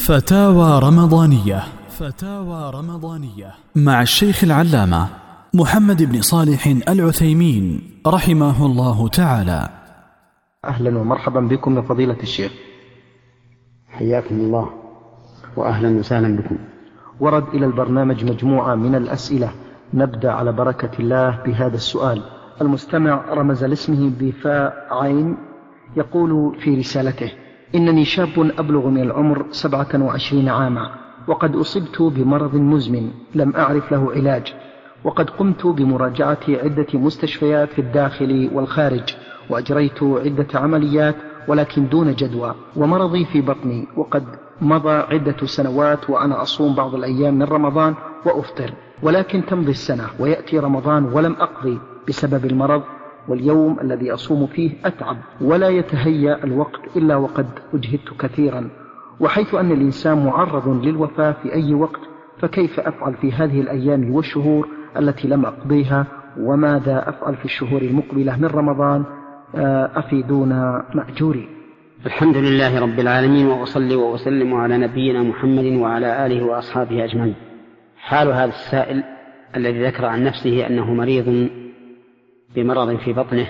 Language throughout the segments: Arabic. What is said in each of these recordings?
فتاوى رمضانية. فتاوى رمضانية مع الشيخ العلامة محمد بن صالح العثيمين رحمه الله تعالى. أهلا ومرحبا بكم يا فضيلة الشيخ. حياكم الله وأهلا وسهلا بكم. ورد إلى البرنامج مجموعة من الأسئلة، نبدأ على بركة الله بهذا السؤال. المستمع رمز لاسمه بفاء عين، يقول في رسالته: إنني شاب أبلغ من العمر 27 عاما، وقد أصبت بمرض مزمن لم أعرف له علاج، وقد قمت بمراجعة عدة مستشفيات في الداخل والخارج، وأجريت عدة عمليات ولكن دون جدوى، ومرضي في بطني، وقد مضى عدة سنوات وأنا أصوم بعض الأيام من رمضان وأفطر، ولكن تمضي السنة ويأتي رمضان ولم أقضي بسبب المرض، واليوم الذي أصوم فيه أتعب ولا يتهيأ الوقت إلا وقد أجهدت كثيرا، وحيث أن الإنسان معرض للوفاة في أي وقت، فكيف أفعل في هذه الأيام والشهور التي لم أقضيها؟ وماذا أفعل في الشهور المقبلة من رمضان؟ أفيدونا مأجورين. الحمد لله رب العالمين، وأصلي وأسلم على نبينا محمد وعلى آله وأصحابه أجمعين. حال هذا السائل الذي ذكر عن نفسه أنه مريض بمرض في بطنه،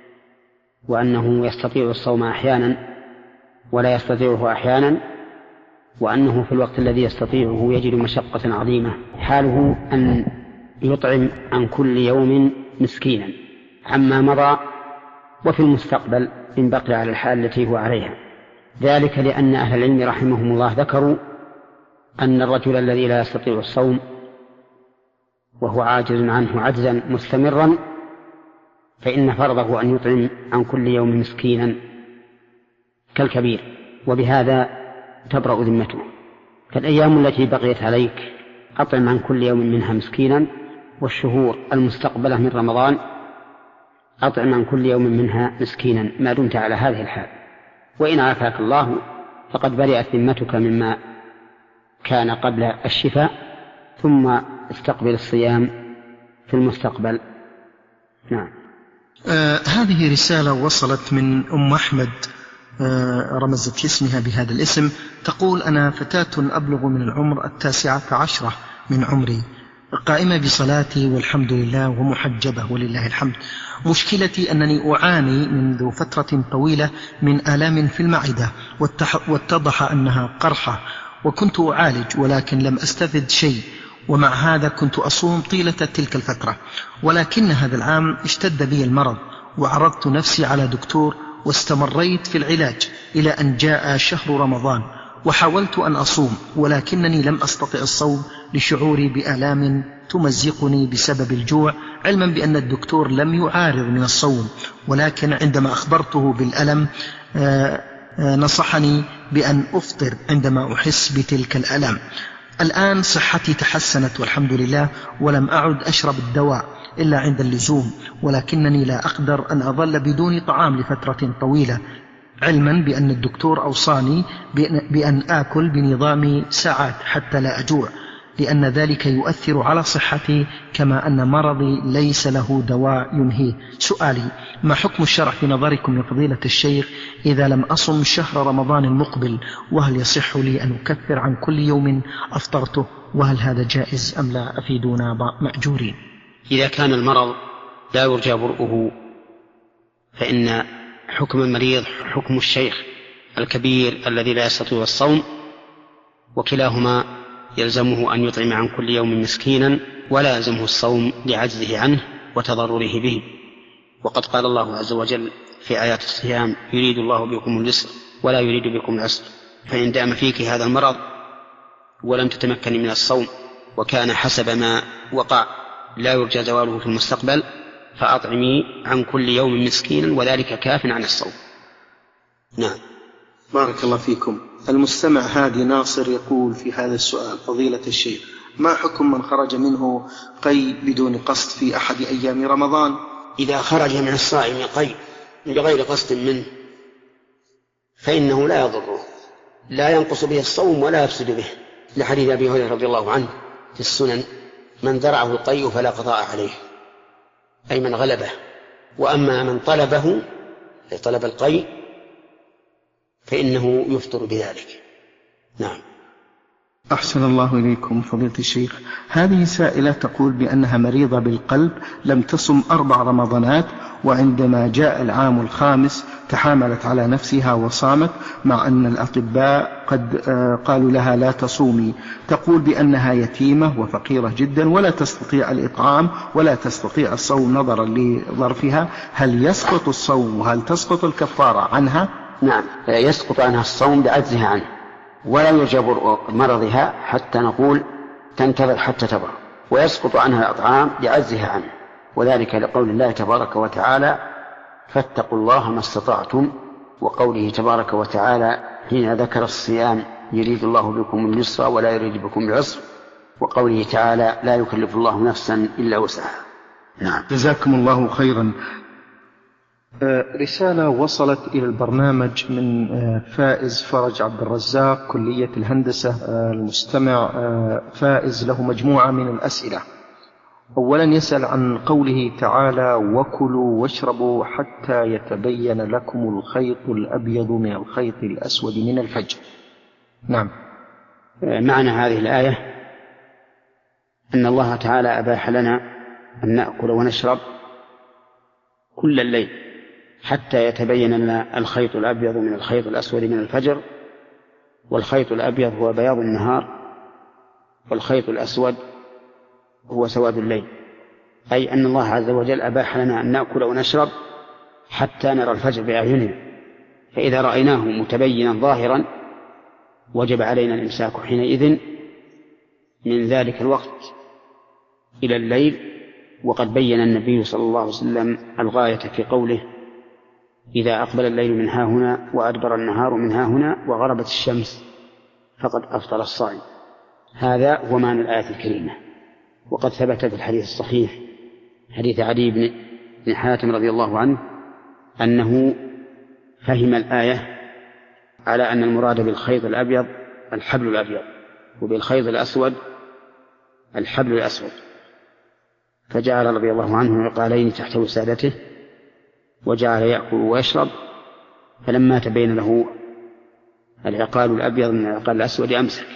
وأنه يستطيع الصوم أحيانا ولا يستطيعه أحيانا، وأنه في الوقت الذي يستطيعه يجد مشقة عظيمة، حاله أن يطعم عن كل يوم مسكينا عما مضى وفي المستقبل إن بقي على الحال التي هو عليها. ذلك لأن أهل العلم رحمهم الله ذكروا أن الرجل الذي لا يستطيع الصوم وهو عاجز عنه عجزا مستمرا، فإن فرضه أن يطعم عن كل يوم مسكينا كالكبير، وبهذا تبرأ ذمته. فالأيام التي بقيت عليك أطعم عن كل يوم منها مسكينا، والشهور المستقبلة من رمضان أطعم عن كل يوم منها مسكينا ما دمت على هذه الحال. وإن عافاك الله فقد برئت ذمتك مما كان قبل الشفاء، ثم استقبل الصيام في المستقبل. نعم. هذه رسالة وصلت من أم أحمد، رمزت لاسمها بهذا الاسم، تقول: أنا فتاة أبلغ من العمر 19 من عمري، قائمة بصلاتي والحمد لله ومحجبة ولله الحمد. مشكلتي أنني أعاني منذ فترة طويلة من آلام في المعدة، واتضح أنها قرحة، وكنت أعالج ولكن لم أستفد شيء، ومع هذا كنت أصوم طيلة تلك الفترة، ولكن هذا العام اشتد بي المرض وعرضت نفسي على دكتور واستمريت في العلاج إلى أن جاء شهر رمضان، وحاولت أن أصوم ولكنني لم أستطع الصوم لشعوري بآلام تمزقني بسبب الجوع، علما بأن الدكتور لم يعارض من الصوم، ولكن عندما أخبرته بالألم نصحني بأن أفطر عندما أحس بتلك الآلام. الآن صحتي تحسنت والحمد لله، ولم أعد أشرب الدواء إلا عند اللزوم، ولكنني لا أقدر أن أظل بدون طعام لفترة طويلة، علما بأن الدكتور أوصاني بأن آكل بنظام ساعات حتى لا أجوع، لأن ذلك يؤثر على صحتي، كما أن مرضي ليس له دواء ينهيه. سؤالي: ما حكم الشرع في نظركم يا فضيلة الشيخ إذا لم أصم شهر رمضان المقبل؟ وهل يصح لي أن أكفر عن كل يوم أفطرته؟ وهل هذا جائز أم لا؟ أفيدونا مأجورين. إذا كان المرض لا يرجى برؤه فإن حكم المريض حكم الشيخ الكبير الذي لا يستطيع الصوم، وكلاهما يلزمه أن يطعم عن كل يوم مسكينا، ولا يلزمه الصوم لعجزه عنه وتضرره به. وقد قال الله عز وجل في آيات الصيام: يريد الله بكم اليسر ولا يريد بكم العسر. فإن دام فيك هذا المرض ولم تتمكن من الصوم، وكان حسب ما وقع لا يرجى زواله في المستقبل، فأطعمي عن كل يوم مسكينا، وذلك كاف عن الصوم. نعم. بارك الله فيكم. المستمع هادي ناصر يقول في هذا السؤال: فضيلة الشيخ، ما حكم من خرج منه قي بدون قصد في أحد أيام رمضان؟ إذا خرج من الصائم قي بغير قصد منه فإنه لا يضره، لا ينقص به الصوم ولا يفسد به، لحديث أبي هريرة رضي الله عنه في السنن: من ذرعه القي فلا قضاء عليه، أي من غلبه. وأما من طلبه طلب القي فإنه يفطر بذلك. نعم. أحسن الله إليكم فضيلة الشيخ. هذه سائلة تقول بأنها مريضة بالقلب، لم تصم 4 رمضانات، وعندما جاء العام الخامس تحاملت على نفسها وصامت، مع أن الأطباء قد قالوا لها لا تصومي. تقول بأنها يتيمة وفقيرة جدا ولا تستطيع الإطعام ولا تستطيع الصوم نظرا لظرفها. هل يسقط الصوم وهل تسقط الكفارة عنها؟ نعم، يسقط عنها الصوم بعجزها عنه، ولا يجبر مرضها حتى نقول تنتظر حتى تبرأ، ويسقط عنها الأطعام بعجزها عنه، وذلك لقول الله تبارك وتعالى فاتقوا الله ما استطعتم، وقوله تبارك وتعالى حين ذكر الصيام يريد الله بكم اليسر ولا يريد بكم العسر، وقوله تعالى لا يكلف الله نفسا إلا وسعها. نعم. جزاكم الله خيرا. رسالة وصلت إلى البرنامج من فائز فرج عبد الرزاق كلية الهندسة. المستمع فائز له مجموعة من الأسئلة. أولا يسأل عن قوله تعالى وكلوا واشربوا حتى يتبين لكم الخيط الأبيض من الخيط الأسود من الفجر. نعم. معنى هذه الآية أن الله تعالى أباح لنا أن نأكل ونشرب كل الليل حتى يتبين لنا الخيط الأبيض من الخيط الأسود من الفجر، والخيط الأبيض هو بياض النهار، والخيط الأسود هو سواد الليل، أي أن الله عز وجل أباح لنا أن نأكل ونشرب حتى نرى الفجر بأعيننا، فإذا رأيناه متبينا ظاهرا وجب علينا الإمساك حينئذ من ذلك الوقت إلى الليل. وقد بين النبي صلى الله عليه وسلم الغاية في قوله إذا أقبل الليل من ها هنا وأدبر النهار من ها هنا وغربت الشمس فقد أفطر الصائم. هذا هو معنى الآية الكريمة. وقد ثبت في الحديث الصحيح حديث علي بن حاتم رضي الله عنه أنه فهم الآية على أن المراد بالخيط الأبيض الحبل الأبيض، وبالخيط الأسود الحبل الأسود، فجعل رضي الله عنه عقالين تحت وسادته وجعل يأكل ويشرب، فلما تبين له العقال الأبيض من العقال الأسود أمسك،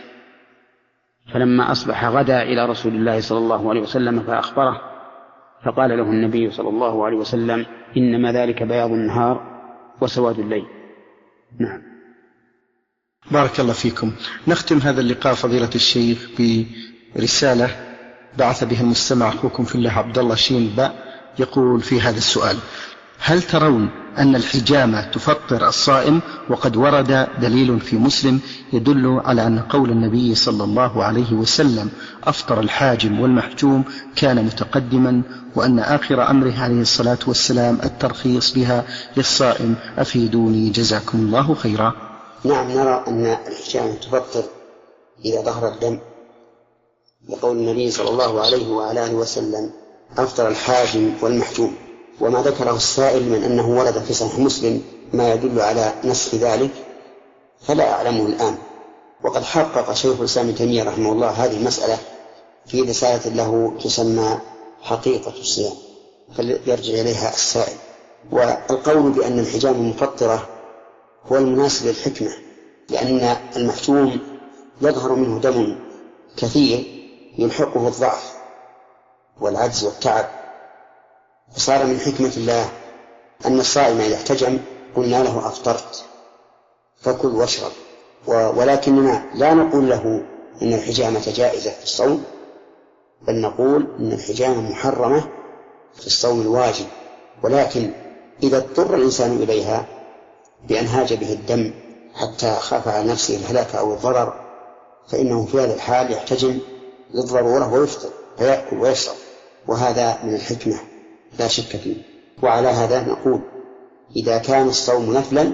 فلما أصبح غدا إلى رسول الله صلى الله عليه وسلم فأخبره، فقال له النبي صلى الله عليه وسلم إنما ذلك بياض النهار وسواد الليل. نعم. بارك الله فيكم. نختم هذا اللقاء فضيلة الشيخ برسالة بعث بها المستمع أخوكم في الله عبد الله شين باء، يقول في هذا السؤال: هل ترون أن الحجامة تفطر الصائم؟ وقد ورد دليل في مسلم يدل على أن قول النبي صلى الله عليه وسلم أفطر الحاجم والمحجوم كان متقدما، وأن آخر أمره عليه الصلاة والسلام الترخيص بها للصائم. أفيدوني جزاكم الله خيرا. نعم، نرى أن الحجامة تفطر إذا ظهر الدم، لقول النبي صلى الله عليه وعلى آله وسلم أفطر الحاجم والمحجوم. وما ذكره السائل من أنه ورد في صحيح مسلم ما يدل على نسخ ذلك فلا أعلمه الآن. وقد حقق شيخ الإسلام ابن تيمية رحمه الله هذه المسألة في رسالة له تسمى حقيقة الصيام، فليرجع إليها السائل. والقول بأن الحجامة مفطرة هو المناسب للحكمة، لأن المحجوم يظهر منه دم كثير يلحقه الضعف والعجز والتعب، فصار من حكمة الله أن الصائم إذا احتجم قلنا له أفطرت فكل واشرب، ولكننا لا نقول له إن الحجامة جائزة في الصوم، بل نقول إن الحجامة محرمة في الصوم الواجب، ولكن إذا اضطر الإنسان إليها بأن هاج به الدم حتى خاف على نفسه الهلاك أو الضرر فإنه في هذا الحال يحتجم للضرورة ويفطر ويأكل ويشرب، وهذا من الحكمة لا شك فيه. وعلى هذا نقول إذا كان الصوم نفلا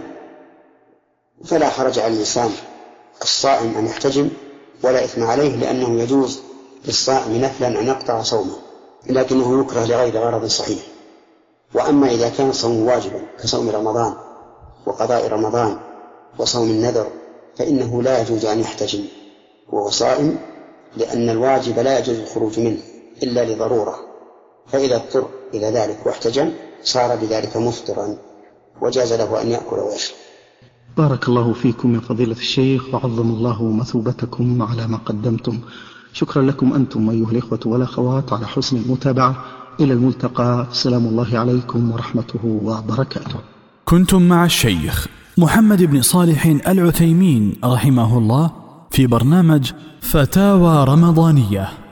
فلا حرج على الإنسان الصائم أن يحتجم ولا إثم عليه، لأنه يجوز للصائم نفلا أن يقطع صومه، لكنه يكره لغير غرض صحيح. وأما إذا كان الصوم واجبا كصوم رمضان وقضاء رمضان وصوم النذر فإنه لا يجوز أن يحتجم وهو صائم، لأن الواجب لا يجوز الخروج منه إلا لضرورة، فإذا اضطر إلى ذلك واحتجم صار بذلك مفطرا وجاز له أن يأكل ويشرب. بارك الله فيكم يا فضيلة الشيخ، وعظم الله مثوبتكم على ما قدمتم. شكرا لكم أنتم أيها الإخوة والأخوات على حسن المتابعة. إلى الملتقى، سلام الله عليكم ورحمته وبركاته. كنتم مع الشيخ محمد بن صالح العثيمين رحمه الله في برنامج فتاوى رمضانية.